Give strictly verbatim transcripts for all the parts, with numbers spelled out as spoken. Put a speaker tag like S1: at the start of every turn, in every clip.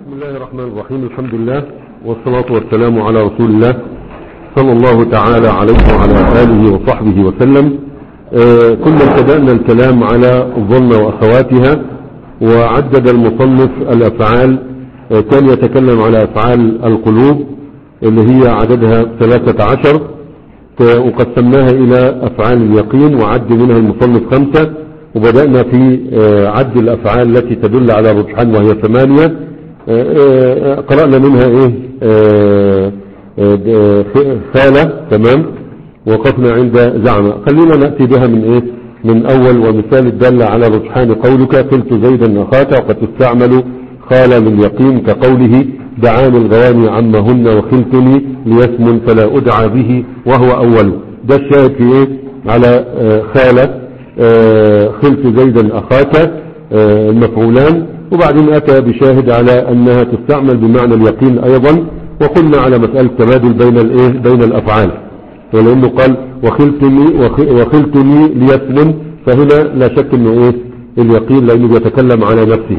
S1: بسم الله الرحمن الرحيم. الحمد لله والصلاة والسلام على رسول الله صلى الله تعالى عليه وعلى آله وصحبه وسلم. آه كنا ابتدأنا الكلام على الظن وأخواتها، وعدد المصنف الأفعال. آه كان يتكلم على أفعال القلوب اللي هي عددها ثلاثة عشر، وقسمناها إلى أفعال اليقين وعد منها المصنف خمسة، وبدأنا في آه عد الأفعال التي تدل على الرجحان وهي ثمانية. قرأنا منها ايه آه آه خالة، تمام، وقفنا عند زعمة. خلينا نأتي بها من ايه من اول ومثال الدل على رجحان قولك قلت زيدا اخاك، وقد تستعمل خالة لليقين كقوله دعاني الغواني عمهن وخلتني ليسمن فلا ادعى به وهو اول. ده الشاهد في ايه على آه خالة آه خلت زيدا اخاك آه المفعولان، وبعدين أتى بشاهد على أنها تستعمل بمعنى اليقين أيضا. وقلنا على مسألة تبادل بين الإيه بين الأفعال، ولأنه قال وخلتني وخلتني ليسمن، فهنا لا شك أنه إيه اليقين لأنه يتكلم على نفسه.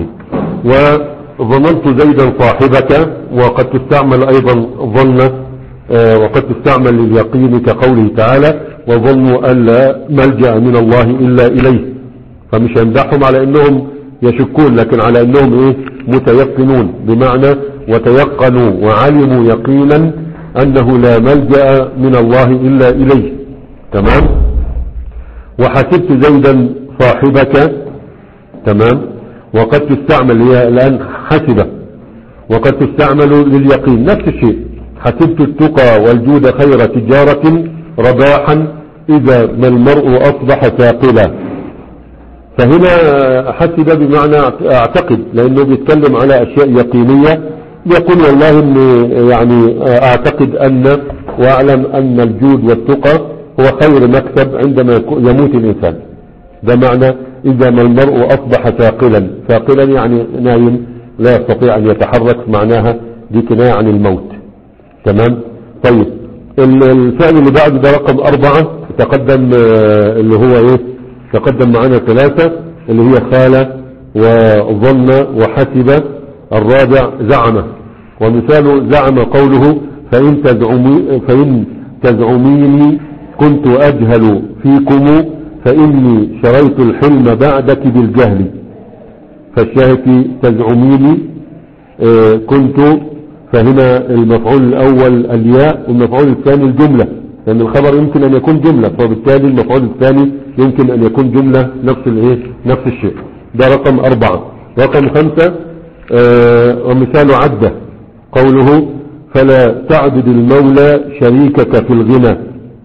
S1: وظننت زيدا صاحبك، وقد تستعمل أيضا ظن آه وقد تستعمل لليقين كقوله تعالى وظنوا أن لا ملجأ من الله إلا إليه، فمش يمدحهم على أنهم يشكون، لكن على انهم ايه متيقنون، بمعنى وتيقنوا وعلموا يقينا انه لا ملجأ من الله الا اليه، تمام. وحسبت زيدا صاحبك، تمام، وقد تستعمل هي الان حسبه، وقد تستعمل لليقين نفس الشيء. حسبت التقى والجود خير تجارة رباحا اذا ما المرء اصبح ثاقلا. فهنا حسب بمعنى اعتقد، لانه بيتكلم على اشياء يقينية. يقول والله اني يعني اعتقد ان واعلم ان الجود والتقى هو خير مكسب عندما يموت الانسان. ده معنى اذا ما المرء اصبح ثاقلا. ثاقلا يعني نايم لا يستطيع ان يتحرك، معناها دي كناية عن الموت، تمام. طيب الفعل اللي بعد ده رقم اربعة تقدم، اللي هو ايه تقدم معنا ثلاثة اللي هي خالة وظن وحسب. الرابع زعم، ومثال زعم قوله فإن, تزعمي فإن تزعميني كنت أجهل فيكم فإني شريت الحلم بعدك بالجهل. فالشاهد تزعميني آه كنت، فهنا المفعول الأول الياء والمفعول الثاني الجملة، لأن الخبر يمكن أن يكون جملة، فبالتالي المفعول الثاني يمكن أن يكون جملة نفس الايه نفس الشيء. ده رقم أربعة. رقم خمسة آه ومثال عدة قوله فلا تعدد المولى شريكك في الغنى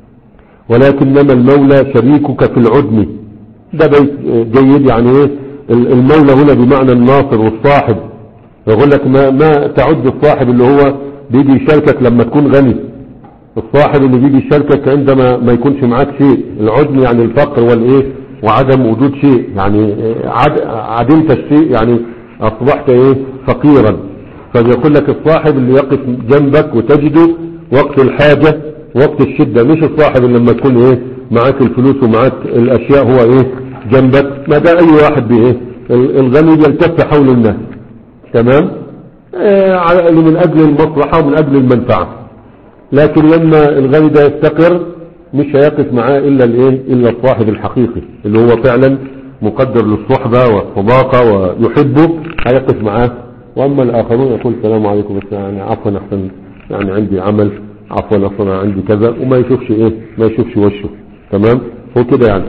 S1: ولكنما المولى شريكك في العدم. ده بيت جيد، يعني ايه المولى هنا بمعنى الناصر والصاحب. يقول لك ما, ما تعد الصاحب اللي هو بيجي يشاركك لما تكون غني، الصاحب اللي بيجي يشاركك عندما ما يكونش معاك شيء. العدم يعني الفقر والايه وعدم وجود شيء، يعني عد عدمت الشيء، يعني اصبحت ايه فقيرا. فبيقول لك الصاحب اللي يقف جنبك وتجده وقت الحاجة وقت الشدة، مش الصاحب اللي لما تكون ايه معاك الفلوس ومعاك الاشياء هو ايه جنبك. ما ده اي واحد بايه الغني يلتف حول الناس، تمام، آه من اجل المصلحة ومن اجل المنفعة. لكن لما الغني ده يستقر مش هيقف معاه الا الايه الا الصاحب الحقيقي اللي هو فعلا مقدر للصحبة والصداقة ويحبه، هيقف معاه. واما الاخرون يقول السلام عليكم بس يعني عفوا احسن يعني عندي عمل، عفوا اصلا عندي كذا، وما يشوفش ايه ما يشوفش وشه، تمام. هو كده يعني.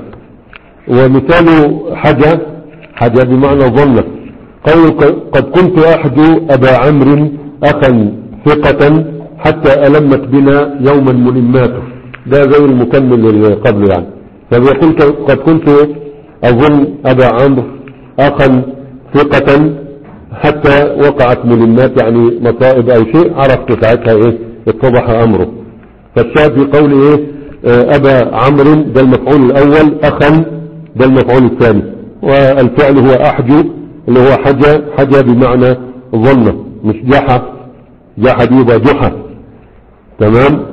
S1: ومثال حاجة حاجة بمعنى ظنك قول قد كنت احدو ابا عمرو اخا ثقة حتى ألمت بنا يوما ملماته. ده زي المكمل اللي قبل يعني. فبيقول قد كنت أظن أبا عمرو أخا ثقة حتى وقعت ملمات، يعني مصائب أو شيء، عرفت ساعتها إيه اتضح أمره. فالشاهد في قول إيه أبا عمرو ده المفعول الأول، أخا ده المفعول الثاني، والفعل هو أحجو اللي هو حجة. حجة بمعنى ظن، مش جحا. جحا دي يبقى جحا، تمام.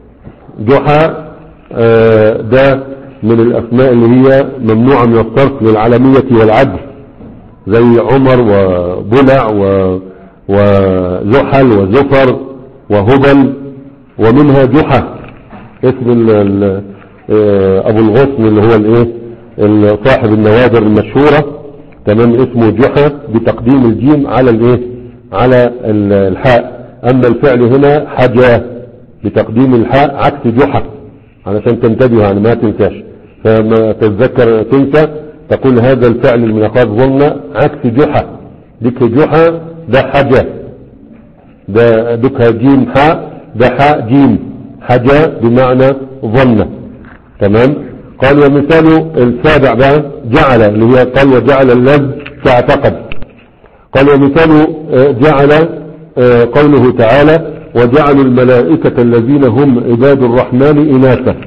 S1: جحا آه ده من الاسماء اللي هي ممنوعة من الصرف للعالمية والعدل، زي عمر وبلع و وزحل وزفر وهبل، ومنها جحا اسم ال ال ابو الغصن اللي هو الايه صاحب النوادر المشهورة، تمام، اسمه جحا بتقديم الجيم على الايه على الحاء. اما الفعل هنا حجا بتقديم الحاء عكس جحا، علشان تنتبه يعني ما تنساش، فما تتذكر تنسى تقول هذا الفعل من أخذ ظن عكس جحا. ذكر جحا ده حجا، ده دكها جيم حاء، ده حاء جيم حجا بمعنى ظن، تمام. قال ومثال السابع بقى جعل، اللي هي قال وجعل اللذ كاعتقد. قال ومثال جعل قوله تعالى وجعلوا الملائكة الذين هم عباد الرحمن إناثا،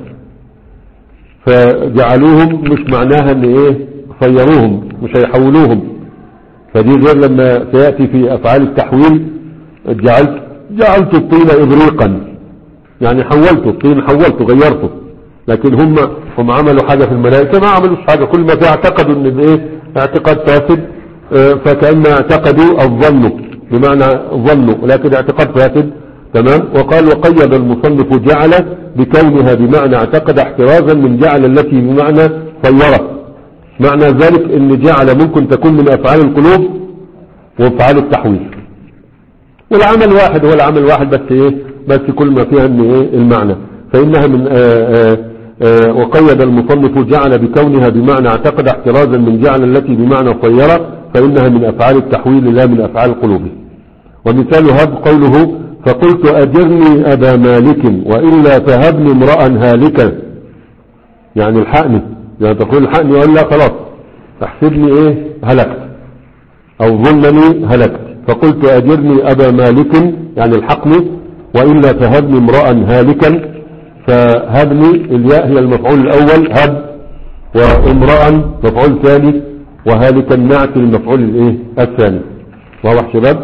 S1: فجعلوهم مش معناها ان ايه صيروهم، مش هيحولوهم، فدي غير لما سيأتي في افعال التحويل جعلت جعلت الطين ابريقا، يعني حولته الطين حولته غيرته، لكن هم هم عملوا حاجة في الملائكة ما عملوش حاجة، كل ما في اعتقدوا ان ايه اعتقاد فاسد، فكأن اعتقدوا الظن بمعنى ظنوا لكن اعتقاد فاسد، تمام. وقال وقيد المصنف جعل بكونها بمعنى اعتقد احترازا من جعل التي بمعنى صيرة. معنى ذلك ان جعل ممكن تكون من افعال القلوب وافعال التحويل، والعمل واحد هو العمل واحد، بس ايه بس كل ما فيها ان ايه المعنى، فانها من آآ آآ وقيد المصنف جعل بكونها بمعنى اعتقد احترازا من جعل التي بمعنى صيرة، فانها من افعال التحويل لا من افعال القلوب. ومثال هب قوله فقلت أجرني أبا مالك وإلا فهبني امرأ هالكا، يعني الحقني، يعني تقول الحقني وإلا خلاص احسبني ايه هلكت او ظنني هلكت، فقلت أجرني أبا مالك يعني الحقني وإلا فهبني امرأ هالكا، فهبني الياء هي المفعول الأول هب، وامرأ مفعول ثاني، وهالكا نعت المفعول الايه الثاني. واضح شباب؟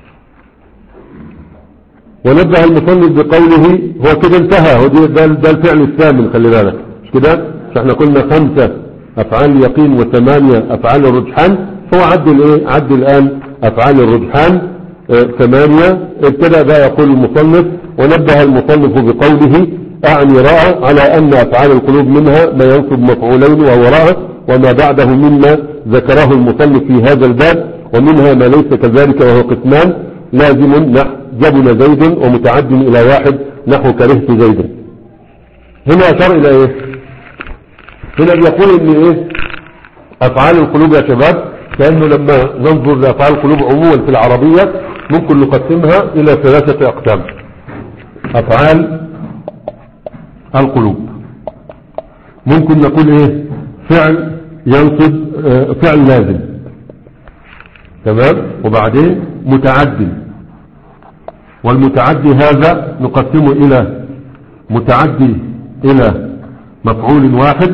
S1: ونبه المصنف بقوله هو كده انتهى، هو ده, ده الفعل الثامن، خلي بالك مش كده، مش احنا قلنا خمسة افعال اليقين وثمانية افعال الرجحان، هو عدل ايه عدل الان افعال الرجحان اه ثمانية. ابتدأ بقى يقول المصنف ونبه المصنف بقوله اعني رأى على ان افعال القلوب منها ما ينصب مفعولين وهو رأى، وما بعده مما ذكره المصنف في هذا الباب، ومنها ما ليس كذلك وهو قسمان لازم نحو جبن زيد ومتعد الى واحد نحو كرهت زيدا. هنا اشار الى ايه؟ هنا بيقول ان ايه افعال القلوب يا شباب، كأنه لما ننظر لافعال القلوب عموما في العربية ممكن نقسمها الى ثلاثة اقسام. افعال القلوب ممكن نقول ايه فعل ينصب اه فعل لازم، تمام، وبعدين متعدي، والمتعدي هذا نقسمه الى متعدي الى مفعول واحد،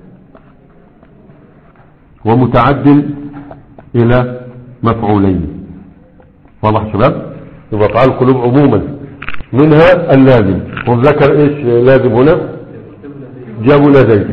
S1: ومتعدي الى مفعولين. واضح شباب؟ يبقى افعال القلوب عموما منها اللازم، وذكر ايش لازم هنا؟ جبل زيد،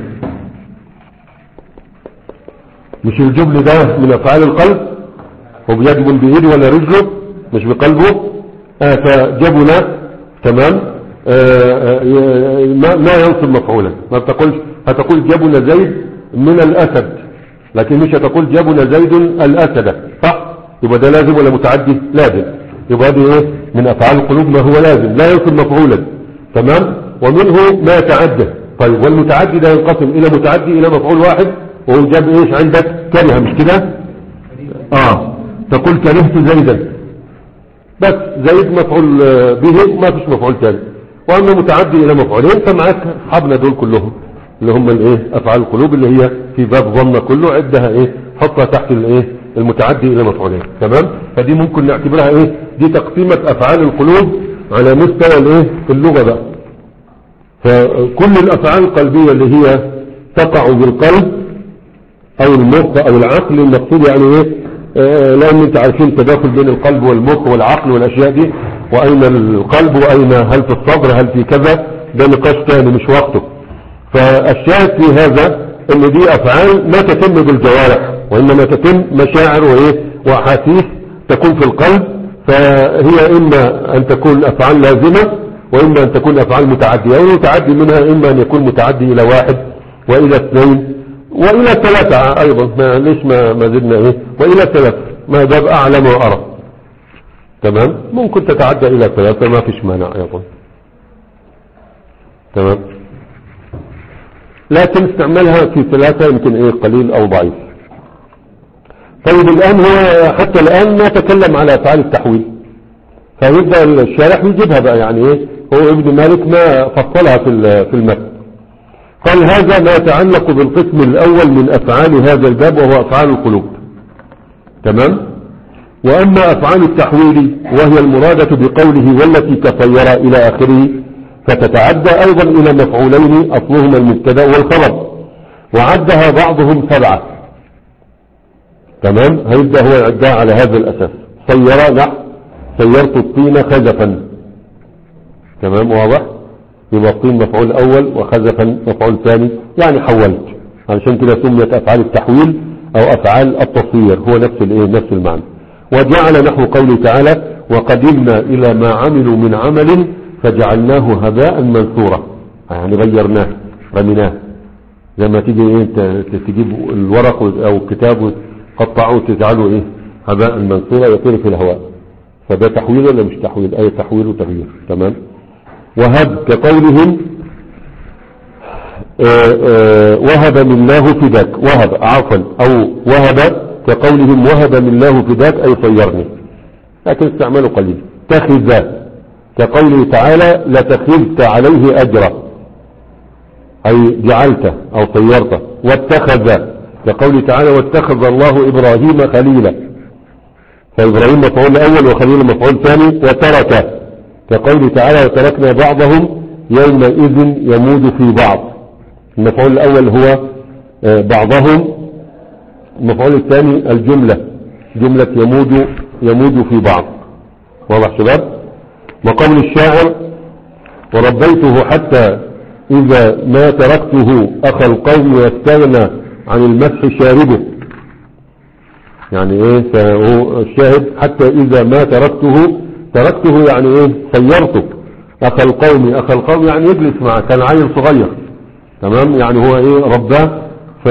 S1: مش الجبل ده من افعال القلب، هو بيجبل بايده ولا رجله مش بقلبه، آه فجبل تمام آه آه ما, ما ينصب مفعولا، ما بتقولش هتقول جبل زيد من الاسد، لكن مش هتقول جبل زيد الاسد، صح؟ يبقى ده لازم ولا متعدي؟ لازم. يبقى دي ايه من افعال القلوب ما هو لازم لا ينصب مفعولا، تمام. ومنه ما يتعدى. طيب والمتعدي ده ينقسم الى متعدي الى مفعول واحد، وهو جاب ايش عندك؟ كره، مش كده؟ اه تقول كرهت زيدا، بس زيد مفعول به ما فيش مفعول ثاني. واما متعدي الى مفعولين فمعاك اصحابنا دول كلهم اللي هم الايه افعال القلوب اللي هي في باب ظن كله، عدها ايه حطها تحت الايه المتعدي الى مفعولين، تمام. فدي ممكن نعتبرها ايه دي تقسيمة افعال القلوب على مستوى الايه اللغة بقى. فكل الافعال القلبية اللي هي تقع بالقلب او المخ او العقل، المقصود يعني ايه آه لان انت عارفين التداخل بين القلب والمخ والعقل والاشياء دي، واين القلب واين هل في الصدر هل في كذا، ده نقاش تاني مش وقته. فالشاهد في هذا ان دي افعال ما تتم بالجوارح، وانما تتم مشاعر وايه واحاسيس تكون في القلب، فهي إما أن تكون أفعال لازمة وإما أن تكون أفعال متعدية، والمتعدي منها إما أن يكون متعدي إلى واحد وإلى اثنين وإلى ثلاثة أيضا، ما ليش ما ما زدنا إيه، وإلى ثلاثة ما باب أعلم وأرى. تمام، ممكن تتعدى إلى ثلاثة ما فيش مانع أيضا. تمام، لكن استعملها في ثلاثة يمكن إيه قليل أو ضعيف. طيب الآن هو حتى الآن ما تكلم على أفعال التحويل، فيبدأ الشارح يجيبها بقى، يعني إيه هو ابن مالك ما فصلها في في المتن. قال هذا ما يتعلق بالقسم الأول من أفعال هذا الباب وهو أفعال القلوب. تمام. وأما أفعال التحويل وهي المرادة بقوله والتي كطير إلى آخره فتتعدى أيضا إلى مفعولين أصلهما المبتدا والخبر، وعدها بعضهم سبعة. تمام، هيبدأ هو يعدها على هذا الأساس. صير نحو صيرت الطين خزفا. تمام، واضح، يبقى الطين مفعول أول وخزفا مفعول ثاني، يعني حولت، علشان كده سميت أفعال التحويل أو أفعال التصوير، هو نفس الايه نفس المعنى. وجعل نحو قوله تعالى وقدمنا إلى ما عملوا من عمل فجعلناه هباء منثورا، يعني غيرناه رميناه، زي ما تيجي ايه تجيب الورق او كتاب قطعه وتجعله ايه هباء منثورا يطير في الهواء، فده تحويل ولا مش تحويل؟ اي تحويل وتغيير. تمام. وهب كقولهم آآ آآ وهب من الله فداك، وهب عفوا او وهب كقولهم وهب من الله فداك اي صيرني، لكن استعماله قليل. تخذ كقوله تعالى لتخذت عليه اجرا اي جعلته او صيرته. واتخذ كقوله تعالى واتخذ الله ابراهيم خليلا، فابراهيم مفعول اول وخليل مفعول ثاني. وترك كقوله تعالى وتركنا بعضهم يومئذ يموج في بعض، المفعول الاول هو بعضهم، المفعول الثاني الجملة جملة يموج يموج في بعض. واضح شباب؟ وقول الشاعر وربيته حتى إذا ما تركته أخى القوم واستغنى عن المسح شاربه، يعني ايه فهو الشاهد حتى إذا ما تركته، تركته يعني ايه صيرته، أخى القوم أخى القوم يعني يجلس معه، كان عيل صغير. تمام، يعني هو ايه رباه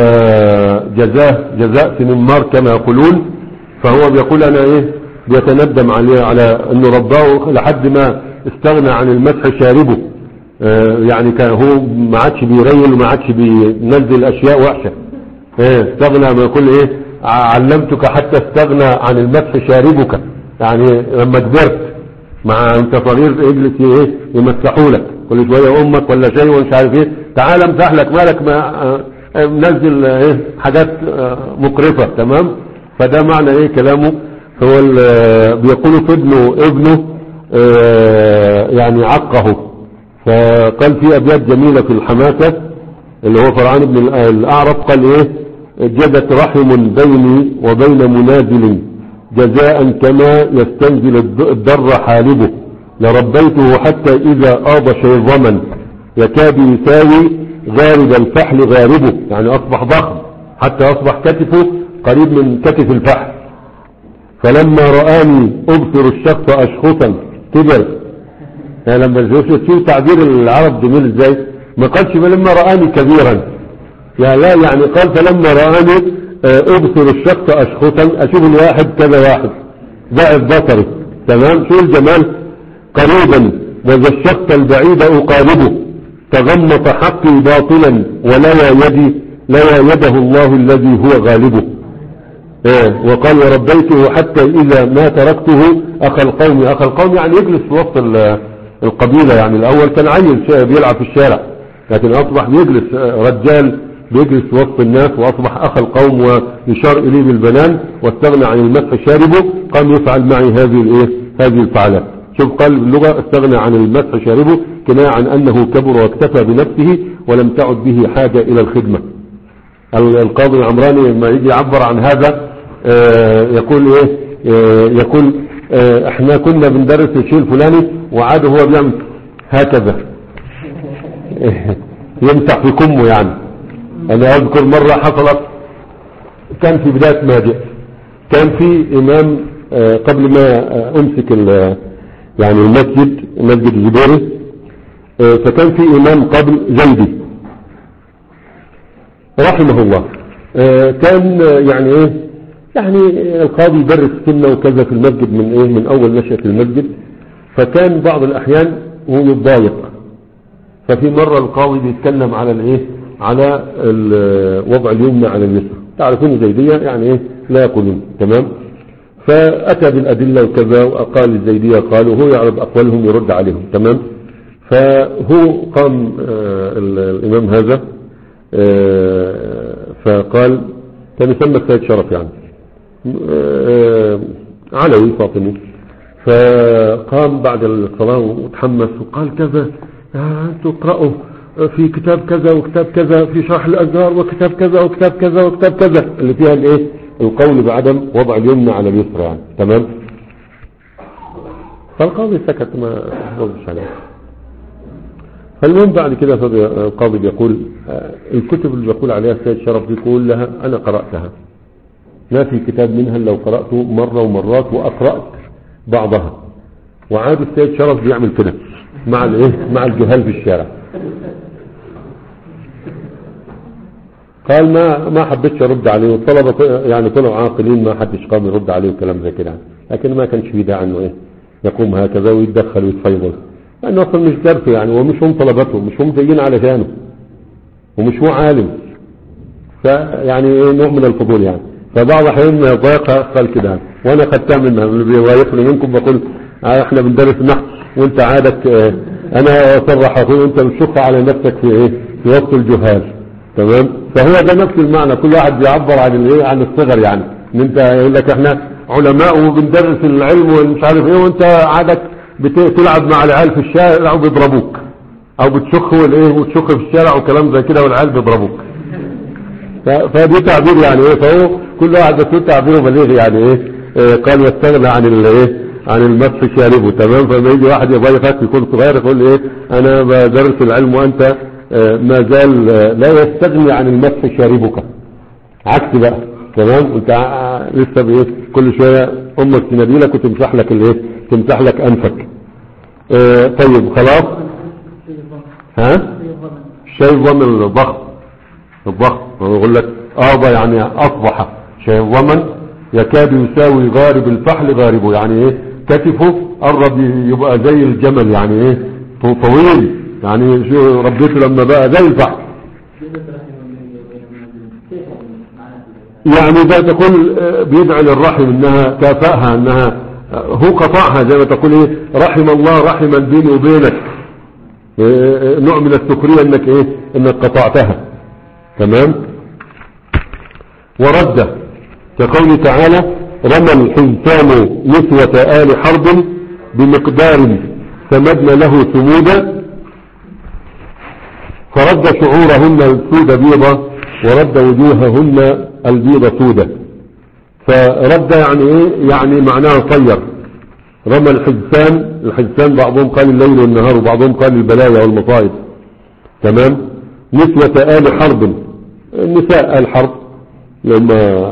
S1: فجزاه جزاء سنمار كما يقولون، فهو بيقول انا ايه بيتندم عليه على انه رباه لحد ما استغنى عن المسح شاربه. اه يعني كان هو ما عادش بيريل وما عادش بينزل اشياء وحشه، ايه استغنى ما يقول ايه علمتك حتى استغنى عن المسح شاربك، يعني لما كبرت مع انت صغير اجلس ايه يمسحوا لك كل شويه امك ولا شيء ومش عارف ايه، تعال امسح لك مالك ما اه منزل ايه حاجات اه مقرفه. تمام، فده معنى ايه كلامه. هو بيقولوا في ابنه ابنه اه يعني عقه، فقال في ابيات جميله في الحماسه اللي هو فرعان بن الاعرج، قال ايه جدت رحم بيني وبين منازل جزاء كما يستنزل الدر حالبه، لربيته حتى إذا آض شيظما يكاد يساوي غارب الفحل غاربه، يعني أصبح ضخم حتى أصبح كتفه قريب من كتف الفحل. فلما رآني أبصر الشخص أشخصا كبر، يعني لما تشوف تعبير العرب جميل ازاي، ما قالش لما رآني كبيرا، يعني لا يعني قال فلما رآني أبصر الشخص أشخصا، أشوف الواحد كذا واحد ضعف بصري. تمام، شو الجمال. قريبا وذا الشخص البعيد أقاربه، تغمط حقي باطلا ولوى يدي لوى يده الله الذي هو غالبه. إيه وقال وربيته حتى إذا ما تركته أخى القوم، أخى القوم يعني يجلس في وسط القبيلة، يعني الأول كان عيل بيلعب في الشارع، لكن أصبح يجلس رجال بيجلس في وسط الناس، وأصبح أخى القوم ويشار إليه بالبنان، واستغنى عن المسح شاربه، قام يفعل معي هذه الايه هذه الفعلات. شوف قال باللغة استغنى عن المسح شاربه كناية عن أنه كبر واكتفى بنفسه ولم تعد به حاجة إلى الخدمة. القاضي العمراني لما يجي يعبر عن هذا يقول ايه يقول احنا كنا بندرس الشيء الفلاني وعاد هو بيعمل هكذا يمسح في كمه. يعني انا اذكر مرة حصلت كان في بداية ما جاء، كان في امام آه قبل ما آه امسك يعني المسجد مسجد الجبيري، آه فكان في امام قبل زيدي رحمه الله، آه كان آه يعني ايه يعني القاضي يدرس السنة وكذا في المسجد من ايه من اول نشأة المسجد، فكان بعض الاحيان هو يتضايق. ففي مرة القاضي بيتكلم على الايه على وضع اليمنى على اليسرى، تعرفون زيدية يعني ايه لا يقولون، تمام. فاتى بالادلة وكذا وقال الزيدية قالوا، هو يعرض اقوالهم يرد عليهم، تمام. فهو قام آه الامام هذا آه فقال، كان يسمى السيد شرف يعني آه علوي فاطمي، فقام بعد الصلاة وتحمس وقال كذا، انتوا اقرأوا في كتاب كذا وكتاب كذا في شرح الأزهار وكتاب كذا وكتاب كذا وكتاب كذا اللي فيها الايه القول بعدم وضع اليمنى على اليسرى يعني، تمام. فالقاضي سكت ما ردش عليه. فالمهم بعد كده القاضي بيقول الكتب اللي بيقول عليها السيد شرف بيقول لها انا قرأتها، ما في كتاب منها لو قرأته مرة ومرات وأقرأت بعضها. وعاد السيد شرف بيعمل كده مع الايه مع الجهال في الشارع. قال ما ما حبيتش ارد عليه، والطلبه يعني طلعوا عاقلين ما حدش قام يرد عليه وكلام زي كده، لكن ما كانش في داعي انه ايه يقوم هكذا ويتدخل ويتفيضل، لانه اصلا مش درسه يعني، ومش هم طلبته، مش هم جايين علشانه، ومش هو عالم، فيعني ايه نوع من الفضول يعني. فبعض الاحيان ضايقها قال كده، وانا خدتها منها اللي بيضايقني منكم بقول اه احنا بندرس النحو وانت عادك اه انا اصرح اقول انت بتشق على نفسك في ايه في وسط الجهال، تمام. فهو ده نفس المعنى، كل واحد بيعبر عن الايه عن الصغر يعني، ان انت يقول لك احنا علماء وبندرس العلم ومش عارف ايه، وانت عادك بتلعب مع العيال في الشارع او بيضربوك او بتشخ والايه وتشخ في الشارع وكلام زي كده والعيال بيضربوك. فدي تعبير يعني ايه، فهو كل واحد بس تعبيره بليغ يعني ايه, إيه قال يستغنى عن الايه عن المسح شاربه، تمام. فما يجي واحد يضيفك يكون صغير يقول ايه انا بدرس العلم وانت اه ما زال لا يستغني عن المسح شاربك، عكس بقى، تمام. انت لسه بايه كل شويه امك تناديلك وتمسح لك الايه تمسح لك انفك. اه طيب خلاص، ها شاي ضمن الضغط الضغط يقول لك اه يعني اصبح شيء ضمن يكاد يساوي غارب الفحل غاربه، يعني ايه كتفه قرب يبقى زي الجمل، يعني ايه طويل، يعني شو ربيته لما بقى زي الفحل. يعني ده تقول بيدعي للرحم انها كافأها، انها هو قطعها زي ما تقول ايه رحم الله رحم بيني وبينك، نوع من السخرية انك ايه انك قطعتها، تمام. ورد كقوله تعالى رمى الحنتان نسوة آل حرب بمقدار سمدنا له ثمودا، فرد شعورهن السود بيضا ورد وجوههن البيض سودا. فرد يعني ايه يعني معناه طير. رمى الحجسان، الحجسان بعضهم قال الليل والنهار وبعضهم قال البلايا والمصائب، تمام. نسوة آل حرب، نساء الحرب لما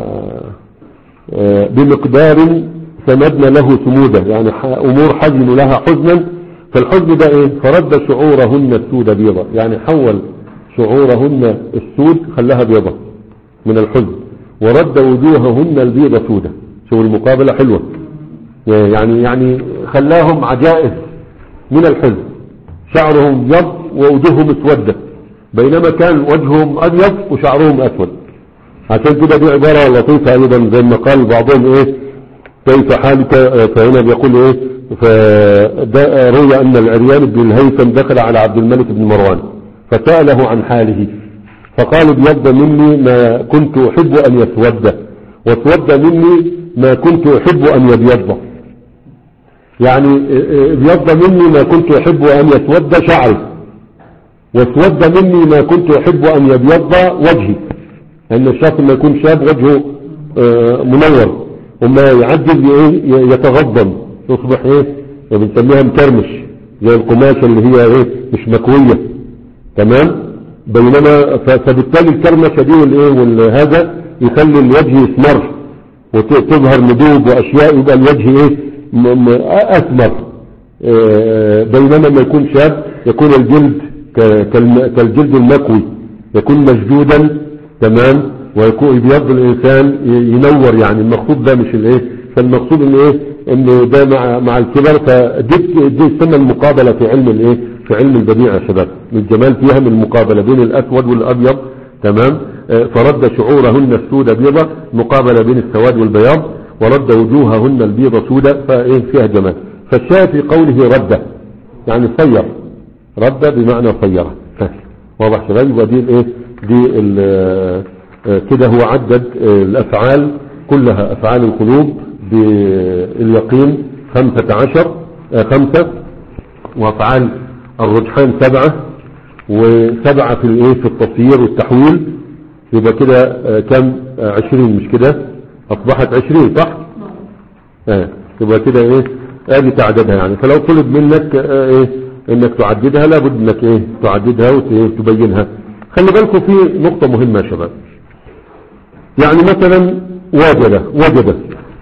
S1: بمقدار سمدنا له ثمودا، يعني امور حزن لها حزنا، فالحزن ده ايه فرد شعورهن السود بيضا، يعني حول شعورهن السود خلاها بيضا من الحزن، ورد وجوههن البيض سودا. شو المقابلة حلوة يعني، يعني خلاهم عجائز من الحزن، شعرهم ابيض ووجوههم اسودة، بينما كان وجههم ابيض وشعرهم اسود. عشان كده دي عبارة لطيفة ايضا زي ما قال بعضهم ايه كيف حالك، فهنا بيقول ايه روي ان العريان بن الهيثم دخل على عبد الملك بن مروان فسأله عن حاله فقال ابيض مني ما كنت احب ان يسود، واسود مني ما كنت احب ان يبيض، يعني ابيض مني ما كنت احب ان يسود شعري، واسود مني ما كنت احب ان يبيض وجهي، لان الشخص ما يكون شاب وجهه منور وما يعجز يتغضن يصبح ايه بنسميها مكرمش زي القماشة اللي هي ايه مش مكوية، تمام. بينما فبالتالي الكرمشة دي والايه والهذا يخلي الوجه يسمر وتظهر ندوب واشياء يبقى الوجه ايه اثمر، بينما لما يكون شاب يكون الجلد كالجلد المكوي، يكون مشدودا تمام، ويكون يبيض الانسان ينور. يعني المقصود ده مش الايه، فالمقصود ان ايه انه ده مع مع الكبر. فدي دي تسمى المقابله في علم الايه، في علم البديع يا شباب. الجمال فيها من المقابله بين الاسود والابيض تمام. فرد شعورهن السود بيضة مقابله بين السواد والبياض، ورد وجوههن البيض سودة، فايه فيها جمال. فالشاهد في قوله رد يعني صير، رد بمعنى صيره. واضح شباب؟ يبقى دي الايه، دي كده هو عدد الافعال كلها، افعال القلوب باليقين خمسة عشر خمسة، وافعال الرجحان سبعة، وسبعة في الايه في التصيير والتحويل. يبقى كده كم؟ عشرين مش كده؟ اصبحت عشرين صح؟ اه يبقى كده ايه ادي تعددها يعني. فلو طلب منك ايه انك تعددها لابد انك ايه تعددها وتبينها. خلي بالكم في نقطة مهمة يا شباب. يعني مثلا وجد وجد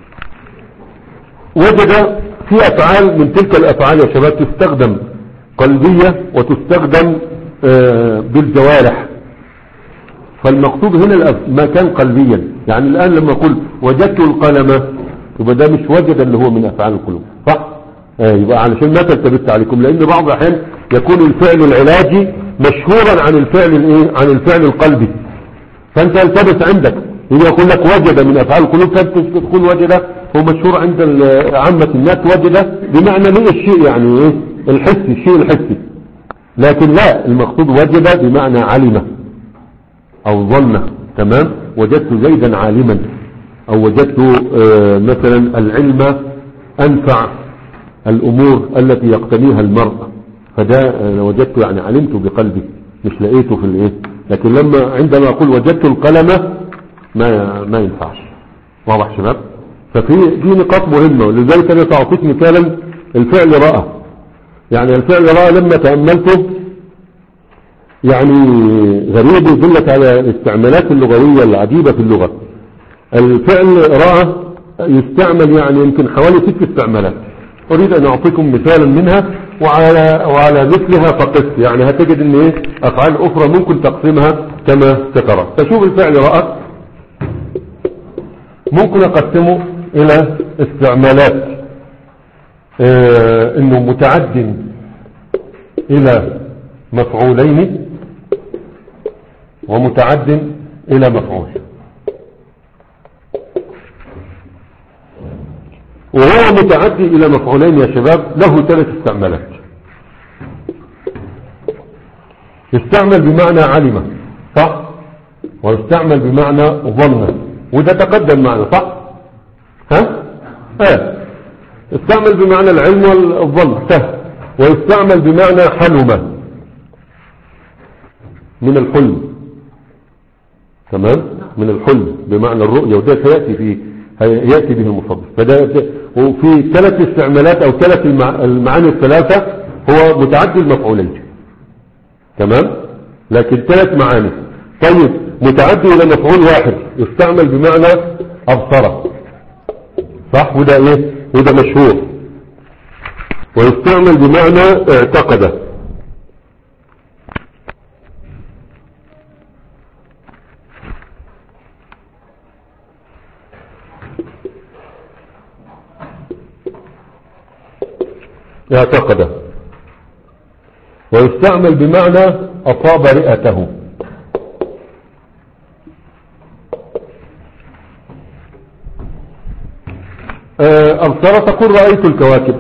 S1: وجد في افعال من تلك الافعال يا شباب تستخدم قلبية وتستخدم آه بالجوارح. فالمقصود هنا ما كان قلبيا. يعني الان لما اقول وجدت القلم يبقى ده مش وجد اللي هو من افعال القلوب صح؟ آه يبقى علشان ما تلتبس عليكم، لان بعض الاحيان يكون الفعل العلاجي مشهورا عن الفعل الايه، عن الفعل القلبي، فانت التبس عندك يبقى يقول لك وجد من افعال القلوب، فانت تقول وجد هو مشهور عند عامة الناس وجد بمعنى ليه الشيء يعني ايه الحسي، الشيء الحسي. لكن لا، المقصود وجد بمعنى علم او ظن تمام. وجدت زيدا عالما، او وجدت آه مثلا العلم انفع الامور التي يقتنيها المرء، فده آه وجدت يعني علمت بقلبي مش لقيته في الايه. لكن لما عندما اقول وجدت القلم ما ما ينفعش. واضح شباب؟ ففي دي نقاط مهمة. ولذلك انا تعطيك مثالا الفعل رأى. يعني الفعل رأى لما تأملته يعني غريب، يدلك على الاستعمالات اللغوية العجيبة في اللغة. الفعل رأى يستعمل يعني يمكن حوالي ست استعمالات. اريد ان اعطيكم مثالا منها، وعلى وعلى مثلها فقس. يعني هتجد ان ايه افعال اخرى ممكن تقسمها كما سترى. فشوف الفعل رأى ممكن اقسمه الى استعمالات اه انه متعد الى مفعولين ومتعد الى مفعول. وهو متعدي الى مفعولين يا شباب له ثلاث استعمالات. يستعمل بمعنى علم صح، ويستعمل بمعنى ظن، وده تقدم معنا صح ها اه يستعمل بمعنى العلم والظن سهل، ويستعمل بمعنى حلم من الحلم تمام، من الحلم بمعنى الرؤية، وده سيأتي في يأتي به المصدر. فده وفي ثلاث استعمالات او ثلاث المعاني الثلاثة هو متعدي المفعولين تمام، لكن ثلاث معاني. طيب متعدي الى مفعول واحد يستعمل بمعنى ابصره صح، وده ايه وده مشهور. ويستعمل بمعنى اعتقد. اعتقد. ويستعمل بمعنى اصاب رئته. أبصر تقول رأيت الكواكب،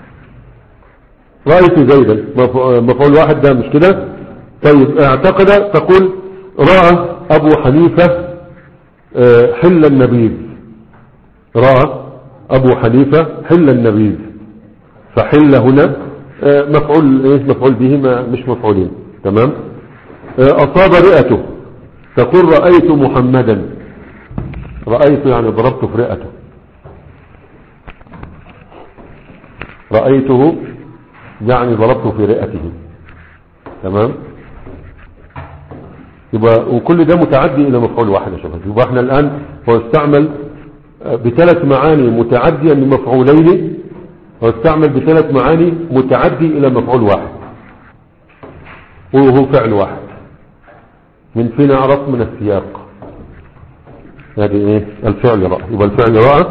S1: رأيت زيدا مفعول واحد ده مش كده. طيب اعتقد تقول رأى أبو حنيفة حل النبيذ، رأى أبو حنيفة حل النبيذ. فحل هنا مفعول ايه مفعول به مش مفعولين تمام. أصاب رئته تقول رأيت محمدا، رأيت يعني ضربت في رئته، رأيته يعني ضربته في رئته تمام. يبقى وكل ده متعدي الى مفعول واحد يا شباب. يبقى احنا الان هو استعمل بثلاث معاني متعديا لمفعولين، واستعمل بثلاث معاني متعدي الى مفعول واحد وهو فعل واحد. من فين عرف؟ من السياق. هذه ايه؟ الفعل رأى. يبقى الفعل رأى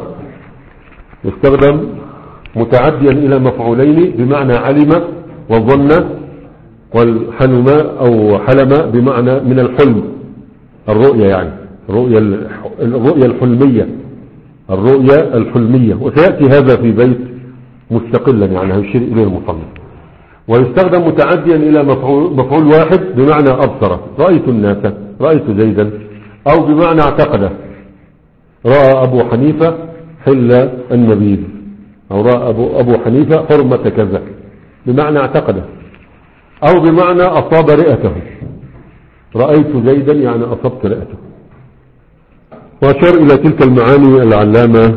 S1: يستخدم متعديا الى مفعولين بمعنى علم وظن، والحلم او حلم بمعنى من الحلم، الرؤية يعني الرؤية الرؤية الحلمية الرؤية الحلمية وسيأتي هذا في بيت مستقلا يعني هيشير إليه المصنف. ويستخدم متعديا إلى مفعول, مفعول واحد بمعنى أبصر، رأيت الناس، رأيت زيدا، أو بمعنى اعتقد، رأى أبو حنيفة حل النبيذ، أو رأى أبو, أبو حنيفة حرمة كذا بمعنى اعتقد، أو بمعنى أصاب رئته، رأيت زيدا يعني أصبت رئته. وأشار إلى تلك المعاني العلامة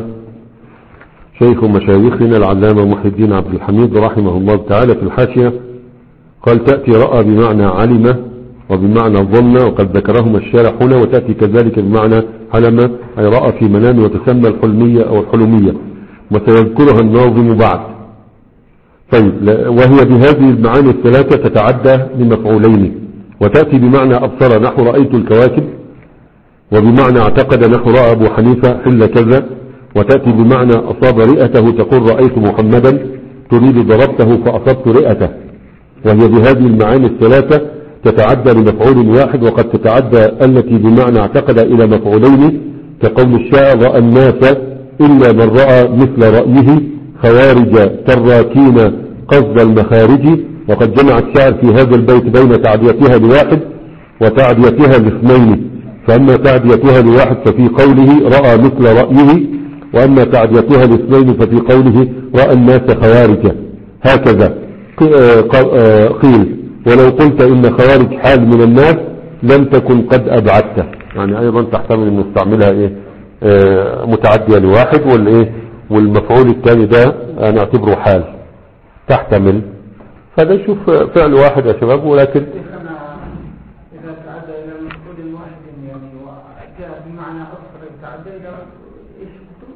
S1: شيخ مشايخنا العلامة محي الدين عبد الحميد رحمه الله تعالى في الحاشية، قال تأتي رأى بمعنى علم وبمعنى ظن، وقد ذكرهما الشارح هنا، وتأتي كذلك بمعنى حلم أي رأى في منام، وتسمى الحلمية أو الحلمية، وسيذكرها الناظم بعد. طيب، وهي بهذه المعاني الثلاثة تتعدى لمفعولين، وتأتي بمعنى أبصر نحو رأيت الكواكب، وبمعنى اعتقد نحو رأى أبو حنيفة حل كذا، وتأتي بمعنى أصاب رئته تقول رأيت محمدا، تريد ضربته فأصبت رئته. وهي بهذه المعاني الثلاثة تتعدى لمفعول واحد، وقد تتعدى التي بمعنى اعتقد إلى مفعولين، كقول الشاعر رأى الناس إلا من رأى مثل رأيه خوارج تراكين قصد المخارج. وقد جمع الشاعر في هذا البيت بين تعديتها لواحد وتعديتها لاثنين، فأما تعديتها لواحد ففي قوله رأى مثل رأيه، وأما تعديتها لاثنين ففي قوله رأى الناس خوارج. هكذا قيل، ولو قلت إن خوارج حال من الناس لم تكن قد أبعدته، يعني أيضا تحتمل أن نستعملها إيه اه متعدية لواحد، والإيه والمفعول الثاني ده نعتبره حال تحتمل. فده يشوف فعل واحد يا شباب. ولكن
S2: إذا تعدى إلى مفعول واحد يعني وجاء بمعنى أبصر تعدى إلى إيش؟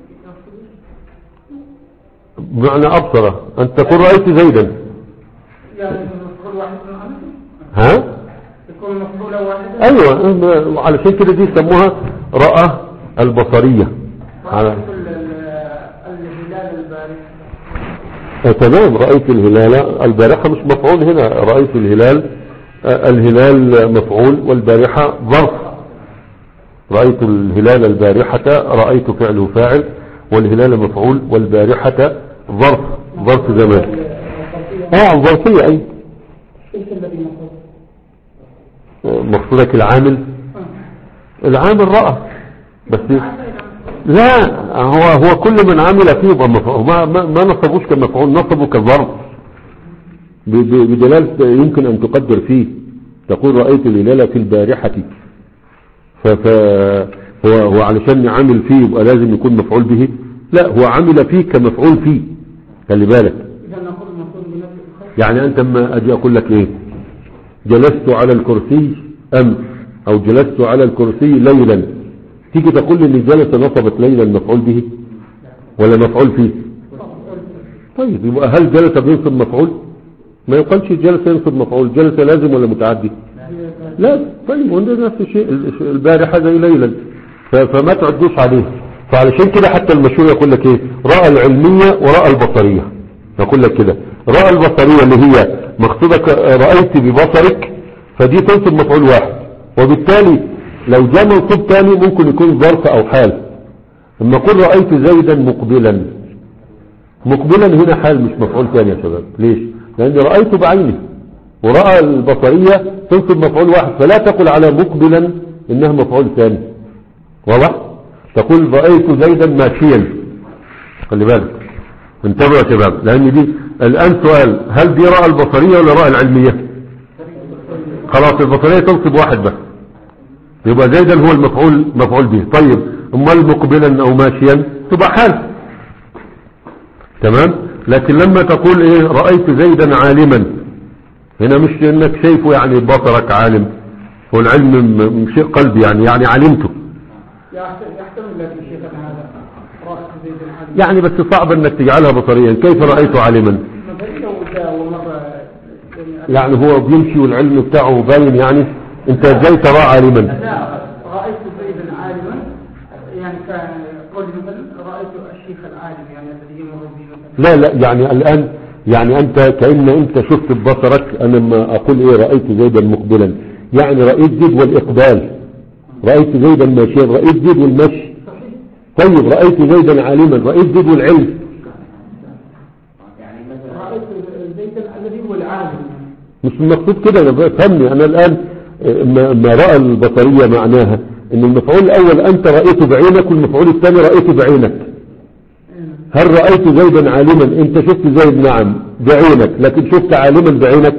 S1: بمعنى أبصر أن تقول رأيت زيدا،
S2: يعني مفعول واحد من عمله؟
S1: ها؟
S2: يكون مفعول واحد؟
S1: أيوة، علشان كده دي يسموها رأى البصرية. على
S2: الهلال البارحة.
S1: آه تمام، رأيت الهلال البارحة مش مفعول هنا، رأيت الهلال آه الهلال مفعول، والبارحة ظرف. رأيت الهلال البارحة، رأيت فعله فاعل، والهلال مفعول، والبارحة ظرف ظرف زمان. اه الظرفية اي
S2: ايش الذي مفعول؟
S1: مقصودك العامل. العامل رأى بس لا، هو هو كل من عمل فيه ما, ما, ما نصبوش كمفعول، نصبه كظرف بدلالة يمكن أن تقدر فيه. تقول رأيت الهلال في البارحة، فهو هو علشان عامل فيه يبقى لازم يكون مفعول به؟ لا، هو عمل فيه كمفعول فيه، خلي بالك. يعني أنت لما أجي أقول لك إيه جلست على الكرسي أمس، أو جلست على الكرسي ليلا، تيجي تقول لي ان جلس نصبت ليلا مفعول به ولا مفعول فيه؟ طيب يبقى هل جلس بينصب مفعول؟ ما يقالش جلس ينصب مفعول. جلس لازم ولا متعدي؟ لا. طيب وده نفس الشيء، البارحة زي ليلا، فما تعدوش عليه. فعلشان كده حتى المشهور يقول لك ايه رأى العلمية ورأى البصرية، يقول لك كده رأى البصرية اللي هي مقصودك رأيت ببصرك، فدي تنصب مفعول واحد، وبالتالي لو جاء منصوب تاني ممكن يكون ظرف او حال. لما اقول رأيت زيدا مقبلا، مقبلا هنا حال مش مفعول تاني يا شباب. ليش؟ لان رأيت بعينه، ورأى البصرية تنصب مفعول واحد، فلا تقل على مقبلا انها مفعول ثاني. واضح؟ تقول رأيت زيدا ماشيا. خلي بالك، انتبهوا يا شباب، لان دي الان سؤال، هل دي رأى البصرية ولا رأى العلمية؟ خلاص البصرية تنصب واحد بس، يبقى زيدا هو المفعول مفعول به. طيب امال مقبلا او ماشيا تبقى حال. تمام. لكن لما تقول ايه رأيت زيدا عالما، هنا مش انك شايفه يعني بصرك عالم، هو العلم شيء قلبي يعني يعني علمته.
S2: يحتمل لك شيء هذا زيد عالما.
S1: يعني بس صعب انك تجعلها بصريا. كيف رأيت عالما؟
S2: نظرية ولا ومرة
S1: يعني هو بيمشي والعلم بتاعه باين، يعني انت ازاي ترى عالما؟
S2: لا، رأيت زيدا عالما يعني كان قول مثلا رأيت الشيخ العالم يعني الذي يمر به مثلا.
S1: لا لا يعني الان يعني انت كأن انت شفت ببصرك. انا لما اقول ايه رأيت زيدا مقبلا يعني رأيت زيد والإقبال، رأيت زيدا ماشيا، رأيت زيد والمشي. طيب رأيت زيدا عالما، رأيت زيد والعلم.
S2: رأيت زيدا الذي هو العالم.
S1: مش المقصود كده، انا فهمني. انا الان ما رأى البصرية معناها ان المفعول الاول انت رأيته بعينك، والمفعول الثاني رأيته بعينك. هل رأيت زيدا عالما؟ انت شفت زيد نعم بعينك، لكن شفت عالما بعينك؟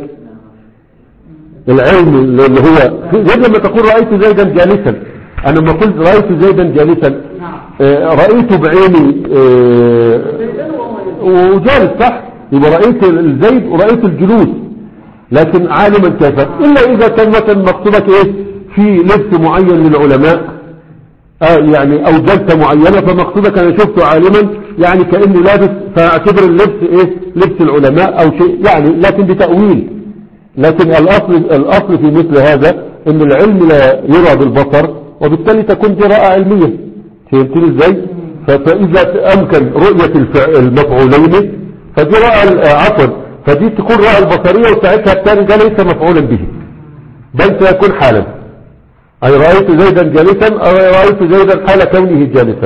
S1: العلم اللي هو زي لما تقول رأيت زيدا جالسا. انا لما قلت رأيت زيدا جالسا آه رأيته بعيني آه وجالس صح، يبقى رأيت الزيد ورأيت الجلوس. لكن عالما كيف؟ الا اذا كان مثلا مقصودك ايه في لبس معين للعلماء آه يعني او جلسة معينة، فمقصودك انا شفته عالما يعني كأنه لابس، فاعتبر اللبس ايه لبس العلماء او شيء يعني، لكن بتأويل. لكن الاصل الاصل في مثل هذا ان العلم لا يرى بالبصر، وبالتالي تكون قراءة علمية. فهمتني ازاي؟ فاذا امكن رؤية المفعولين فدي رأى عفوا فدي تكون رأى البصرية، وساعتها الثاني ده ليس مفعولا به بل سيكون حالا. اي رأيت زيدا جالسا او رأيت زيدا حال كونه جالسا.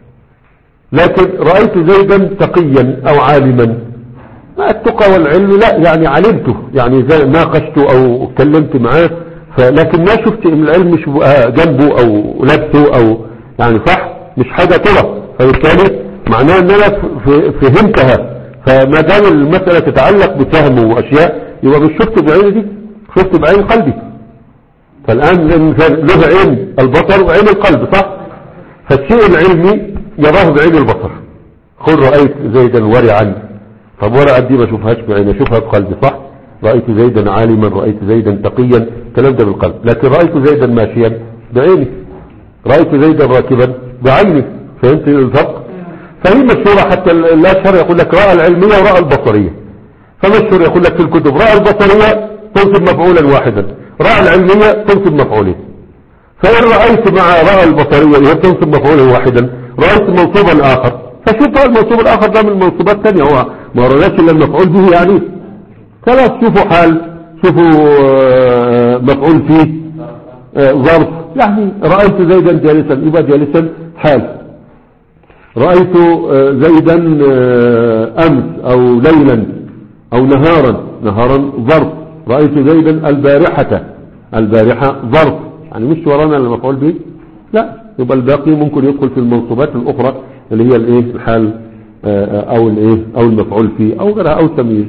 S1: لكن رأيت زيدا تقيا او عالما، ما التقى والعلم لا يعني علمته يعني زي ناقشته او اتكلمت معاه، لكن ما شفت ان العلم مش جنبه او لبسه او يعني صح، مش حاجة ترى. فبالتالي معناه ان انا فهمتها. فما دام المسألة تتعلق بفهم واشياء يبقى مش شفت بعيني دي، شفت بعين قلبي. فالان له عين البصر وعين القلب صح، فالشيء العلمي يراه بعين البصر. قل رأيت زيدا ورعا، طب ورعا دي ما اشوفهاش بعيني، اشوفها بقلبي صح. رأيت زيدا عالما، رأيت زيدا تقيا، الكلام ده بالقلب. لكن رأيت زيدا ماشيا بعيني، رأيت زيدا راكبا بعيني. فهمت الفرق؟ فهي مشهورة، حتى الاشهر يقول لك رأى العلمية ورأى البصرية. فمشهور يقول لك في الكتب رأى البصرية تنصب مفعولا واحدا، رأى العلمية تنصب مفعولين. فإن رأيت مع رأى البصرية هي تنصب مفعولا واحدا، رأيت منصوبا آخر، فشوف بقى المنصوب الآخر ده من المنصوبات الثانية، هو ما رأيش إلا المفعول به يعني. خلاص شوفوا حال، شوفوا مفعول فيه ظرف. يعني رأيت زيدا جالسا يبقى جالسا حال، رأيت زيدا أمس أو ليلا أو نهارا، نهارا ظرف. رأيت زيدا البارحة، البارحة ظرف، يعني مش ورانا المفعول به لا، يبقى الباقي ممكن يدخل في المنصوبات الأخرى اللي هي الايه الحال أو الايه أو المفعول فيه أو غيرها أو تمييز.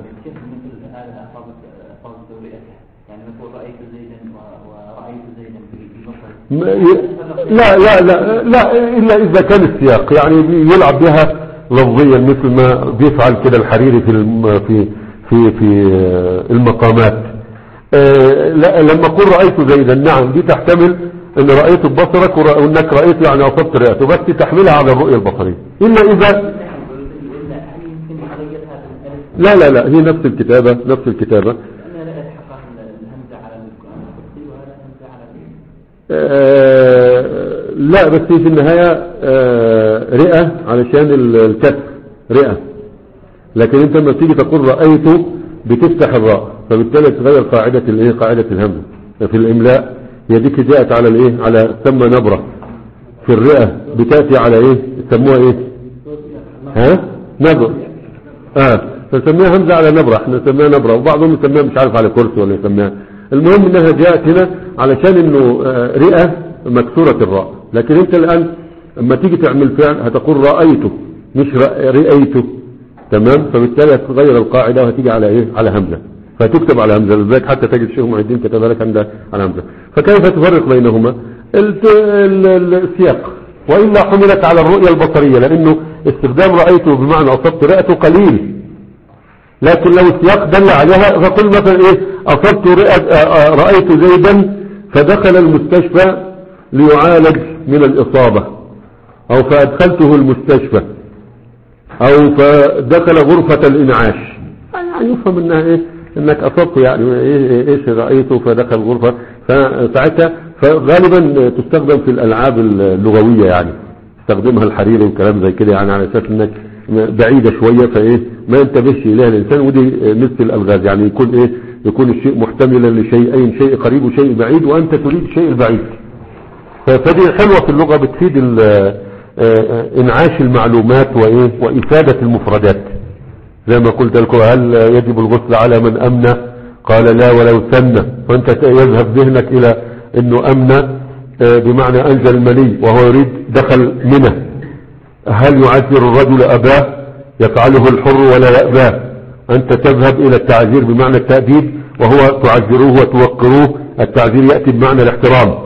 S1: لا لا لا لا إلا إذا كان السياق يعني يلعب بها لفظيا، مثل ما بيفعل كده الحريري في في في في المقامات. لما أقول رأيت زيدا نعم دي تحتمل ان رأيت ببصرك وانك رأيت يعني اصبت رأيته، بس تحملها على الرؤية البصرية. إلا إذا لا لا لا هي نفس الكتابة نفس الكتابة. آه لا بس في النهاية آه رئة علشان الكسر رئة، لكن انت لما تيجي تقول رأيته بتفتح الراء، فبالتالي تغير قاعدة الايه قاعدة الهمزة في الاملاء. هي دي جاءت على الايه على تسمى نبرة في الرئة، بتأتي على ايه يسموها ايه ها نبرة اه فنسميها همزة على نبرة، احنا نسميها نبرة، وبعضهم يسميها مش عارف على كرسي ولا يسميها. المهم انها جاءت هنا علشان انه رئة مكسورة الراء. لكن انت الان لما تيجي تعمل فعل هتقول رأيته مش رأيته، تمام؟ فبالتالي هتغير القاعدة وهتيجي على ايه على همزة، فتكتب على همزة. لذلك حتى تجد الشيخ محي الدين كتب لك عندها على همزة. فكيف تفرق بينهما؟ السياق. وإلا حملت على الرؤية البصرية، لأنه استخدام رأيته بمعنى أصبت رأته قليل، لكن لو السياق دل عليها فقل مثلا ايه أصبت رأيت زيدا فدخل المستشفى ليعالج من الإصابة، او فادخلته المستشفى او فدخل غرفة الانعاش، يعني يفهم انها ايه انك اصبت يعني ايه ايش رأيته فدخل غرفة. فساعتها فغالبا تستخدم في الالعاب اللغوية، يعني تستخدمها الحريري وكلام زي كده، يعني على اساس انك بعيدة شوية فايه ما ينتبهش اليها الانسان. ودي مثل الالغاز، يعني يكون ايه يكون الشيء محتملا لشيئين، شيء قريب وشيء بعيد، وانت تريد الشيء البعيد. فدي حلوة في اللغة، بتفيد انعاش المعلومات وايه وافادة المفردات. زي ما قلت لكم هل يجب الغسل على من امنى؟ قال لا ولو سنة. فانت يذهب ذهنك الى انه امنى بمعنى انزل المني وهو يريد دخل منه. هل يعذر الرجل اباه؟ يفعله الحر ولا يأباه. انت تذهب الى التعذير بمعنى التأديب وهو تعذروه وتوقروه. التعذير يأتي بمعنى الاحترام.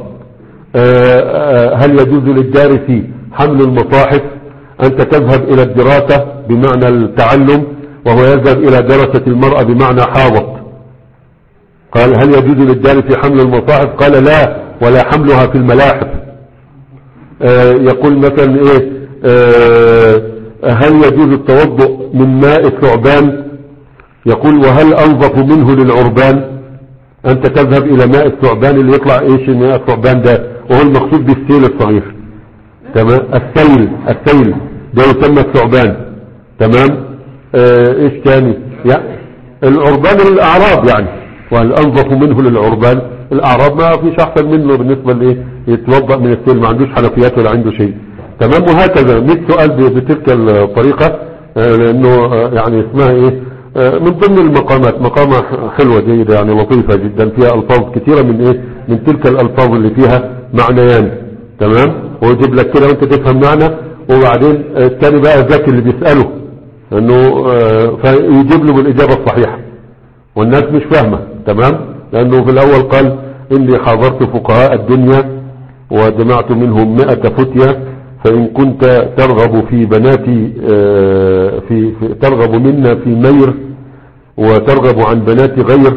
S1: هل يجوز للدارس حمل المصاحف؟ انت تذهب الى الدراسة بمعنى التعلم وهو يذهب الى دراسة المرأة بمعنى حاضت. قال هل يجوز للدارس حمل المصاحف؟ قال لا ولا حملها في الملاحف. آه يقول مثلا ايه آه هل يجوز التوضؤ من ماء الثعبان؟ يقول وهل انظف منه للعربان؟ انت تذهب الى ماء الثعبان اللي يطلع ايش ماء الثعبان ده، وهو المقصود بالسيل الصغير. تمام. السيل السيل ده يسمى الثعبان. تمام. آه ايش تاني؟ يعني العربان الاعراب، يعني وهل انظف منه للعربان؟ الاعراب ما فيش احسن منه بالنسبة لايه يتوضأ من السيل، ما عندوش حنفيات ولا عنده شيء. تمام. وهكذا مئة سؤال بتلك الطريقة، آه لانه آه يعني اسمها ايه آه من ضمن المقامات، مقامة حلوة جيدة يعني لطيفة جدا، فيها الفاظ كثيرة من ايه من تلك الالفاظ اللي فيها معنيان. تمام. ويجيب لك كده وانت تفهم معنى، وبعدين الثاني بقى ذاك اللي بيسأله انه آه فيجيب له بالاجابة الصحيحة، والناس مش فاهمة. تمام. لانه في الاول قال اني حاضرت فقهاء الدنيا ودمعت منهم مئة فتية، فان كنت ترغب في بناتي آه في, في ترغب منا في مير وترغب عن بنات غير.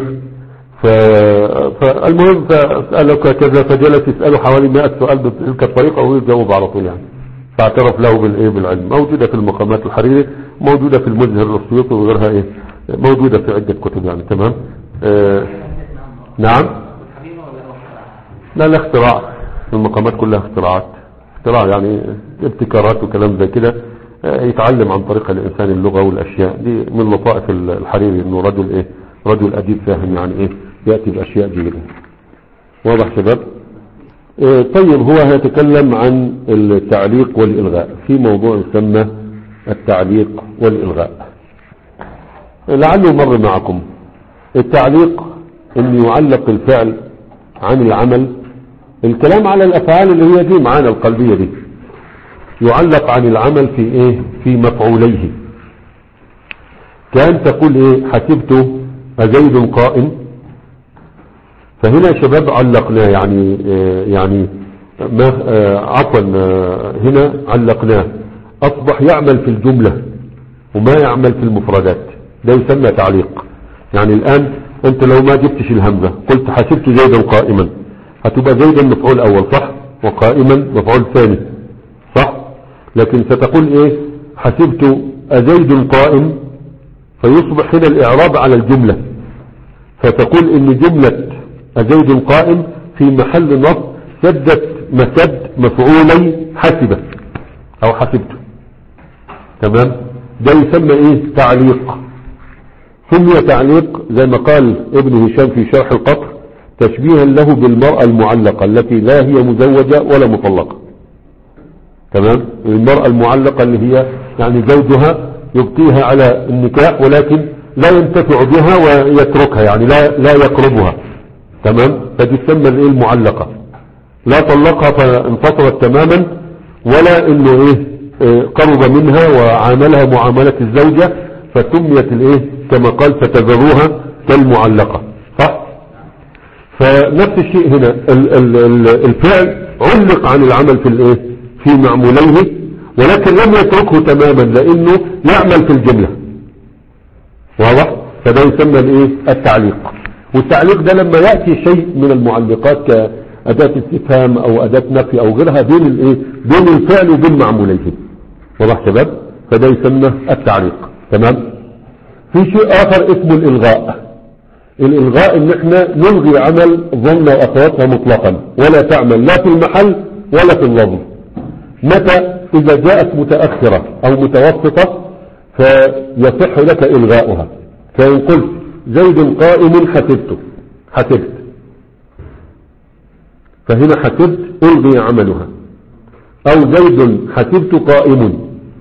S1: فالمهم فاسألك كذا، فجلس يسأله حوالي مئة سؤال بتلك الطريقة ويجاوب على طول يعني. فاعترف له بالايه بالعلم. موجودة في المقامات الحريري، موجودة في المزهر السيوطي وغيرها ايه موجودة في عدة كتب يعني. تمام. آه نعم. لا لا اختراع، المقامات كلها اختراعات، اختراع يعني ابتكارات وكلام زي كده. آه يتعلم عن طريق الانسان اللغة والاشياء دي من لطائف الحريري، انه رجل ايه رجل اديب فاهم يعني ايه يأتي باشياء جيدة. واضح شباب؟ آه طيب هو هيتكلم عن التعليق والالغاء في موضوع يسمى التعليق والالغاء. لعله مر معكم. التعليق ان يعلق الفعل عن العمل. الكلام على الافعال اللي هي دي معانا القلبية دي، يعلق عن العمل في ايه في مفعوليه. كان تقول ايه حسبت أزيد قائم، فهنا يا شباب علقناه يعني آه يعني ما آه عفوا آه هنا علقناه اصبح يعمل في الجملة وما يعمل في المفردات، ده يسمى تعليق. يعني الان انت لو ما جبتش الهمزة قلت حسبت زيدا قائما، هتبقى زيدا مفعول اول صح، وقائما مفعول ثاني صح. لكن ستقول ايه حسبت أزيد قائم، فيصبح هنا الاعراب على الجملة، فتقول ان جملة أزيد قائم في محل نصب سدت مسد مفعولي حسبة او حسبته. تمام. ده يسمى ايه تعليق. سمي تعليق زي ما قال ابن هشام في شرح القطر تشبيها له بالمرأة المعلقة التي لا هي مزوجة ولا مطلقة. تمام. المرأة المعلقة اللي هي يعني زوجها يبقيها على النكاح ولكن لا ينتفع بها ويتركها، يعني لا لا يقربها. تمام. فتسمى الايه المعلقة، لا طلقها فانفصلت تماما ولا انه ايه قرب منها وعاملها معاملة الزوجة، فسميت الايه كما قال فتذروها كالمعلقة صح. فنفس الشيء هنا ال ال ال الفعل علق عن العمل في الايه في معموليه، ولكن لم يتركه تماما لانه يعمل في الجملة. واضح. فده يسمى الايه التعليق. والتعليق ده لما يأتي شيء من المعلقات أداة استفهام أو أداة نفي أو غيرها بين الإيه بين الفعل وبين معموليه. واضح شباب؟ فده يسمى التعليق. تمام. في شيء آخر اسمه الإلغاء. الإلغاء إن احنا نلغي عمل ظن وأخواتها مطلقا ولا تعمل لا في المحل ولا في اللفظ. متى؟ إذا جاءت متأخرة أو متوسطة فيصح لك إلغاؤها. فإن قلت زيد قائم حسبته حسبت، فهنا حسبت ألغي عملها. أو زيد حسبت قائم،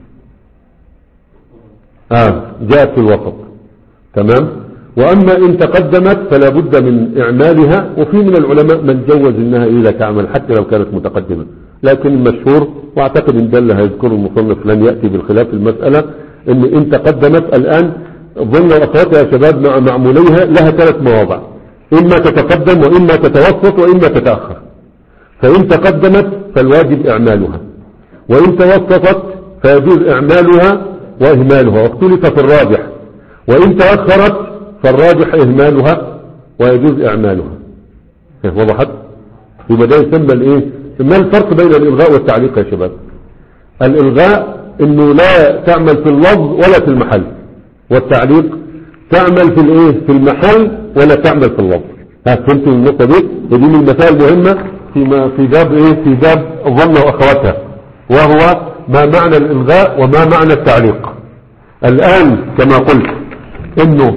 S1: آه جاءت في الوسط. تمام. وأما إن تقدمت فلا بد من إعمالها، وفي من العلماء من جوز إنها إذا تعمل حتى لو كانت متقدمة، لكن المشهور واعتقد إن دل هيذكر المصنف لن يأتي بالخلاف في المسألة إن إن تقدمت الآن ظن أخواتها يا شباب مع معموليها لها ثلاث مواضع، إما تتقدم وإما تتوسط وإما تتأخر. فإن تقدمت فالواجب إعمالها، وإن توسطت فيجوز إعمالها وإهمالها، واختلف في الراجح. وإن تأخرت فالراجح إهمالها ويجوز إعمالها. وضحت؟ يبقى ده يسمى الإيه؟ ما الفرق بين الإلغاء والتعليق يا شباب؟ الإلغاء إنه لا تعمل في اللفظ ولا في المحل، والتعليق تعمل في الإيه؟ في المحل ولا تعمل في اللفظ. ها فهمتوا النقطة دي؟ ودي من المسائل المهمة في في باب إيه؟ في باب الظن وأخواتها، وهو ما معنى الإلغاء وما معنى التعليق. الآن كما قلت إنه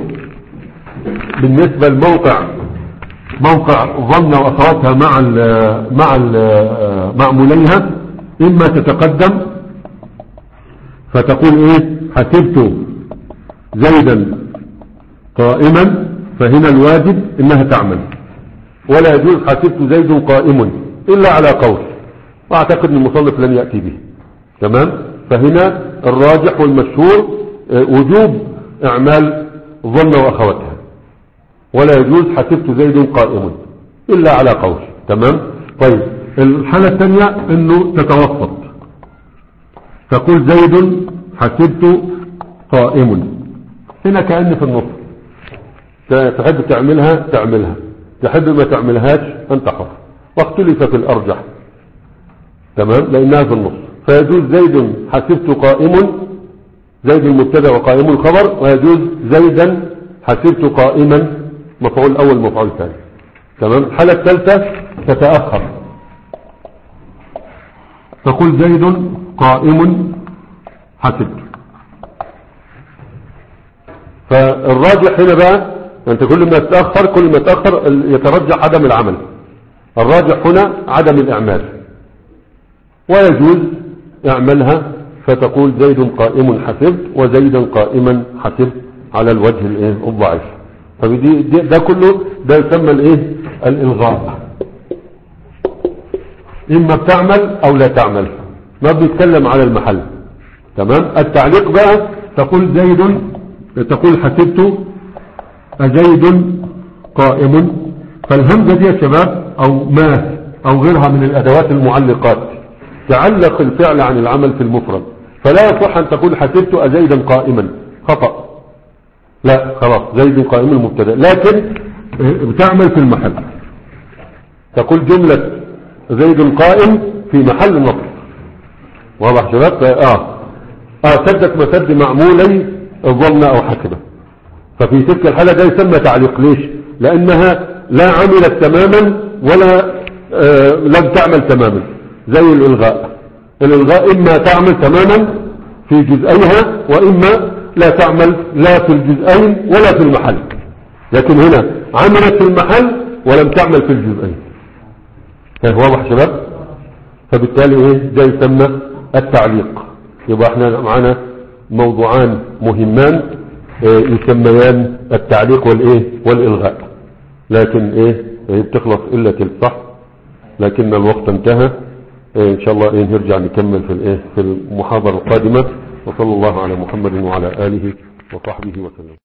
S1: بالنسبة لموقع موقع ظن وأخواتها مع ال مع ال معموليها، إما تتقدم فتقول إيه؟ حسبت زيدا قائما، فهنا الواجب إنها تعمل، ولا يجوز حسبت زيد قائم إلا على قول، وأعتقد أن المصنف لن يأتي به. تمام. فهنا الراجح والمشهور وجوب إعمال ظن وأخواتها، ولا يجوز حسبت زيد قائم إلا على قول. تمام. طيب الحالة الثانية أنه تتوسط، تقول زيد حسبت قائم، هنا كأن في النص، تحب تعملها تعملها، تحب ما تعملهاش أنت حر، واختلف في الأرجح. تمام. لأنها في النص، فيجوز زيد حسبت قائم، زيد المبتدا وقائم الخبر، ويجوز زيدا حسبت قائما مفعول أول مفعول ثاني. تمام. الحالة الثالثة تتأخر، تقول زيد قائم حسبت. فالراجح هنا بقى أنت كل ما تتأخر كل ما تتأخر يترجح عدم العمل، الراجح هنا عدم الإعمال، ويجوز اعملها، فتقول زيد قائم حسبت وزيدا قائما حسبت على الوجه الايه الضعيف. فدي ده كله ده يسمى الايه الالغاء، اما بتعمل او لا تعمل، ما بيتكلم على المحل. تمام. التعليق بقى تقول زيد تقول حسبت أزيد قائم، فالهمزة دي يا شباب او ما او غيرها من الادوات المعلقات تعلق الفعل عن العمل في المفرد، فلا يصح أن تقول حسبت أزيدا قائما، خطأ. لا خلاص زيد قائم المبتدا، لكن بتعمل في المحل، تقول جملة زيد قائم في محل نصب. واضح شباب؟ اه اه سدت مسد معمولي الظن او حسبه، ففي تلك الحالة ده يسمى تعليق. ليش؟ لأنها لا عملت تماما ولا آه لم تعمل تماما، زي الإلغاء. الإلغاء إما تعمل تماما في جزئيها، وإما لا تعمل لا في الجزئين ولا في المحل، لكن هنا عملت في المحل ولم تعمل في الجزئين. واضح شباب؟ فبالتالي ايه ده يسمى التعليق. يبقى احنا معنا موضوعان مهمان يسميان التعليق والايه والإلغاء، لكن ايه بتخلص إلا تلصح، لكن الوقت انتهى. ان شاء الله ايه نرجع نكمل في الايه في المحاضرة القادمة. وصلى الله على محمد وعلى آله وصحبه وسلم.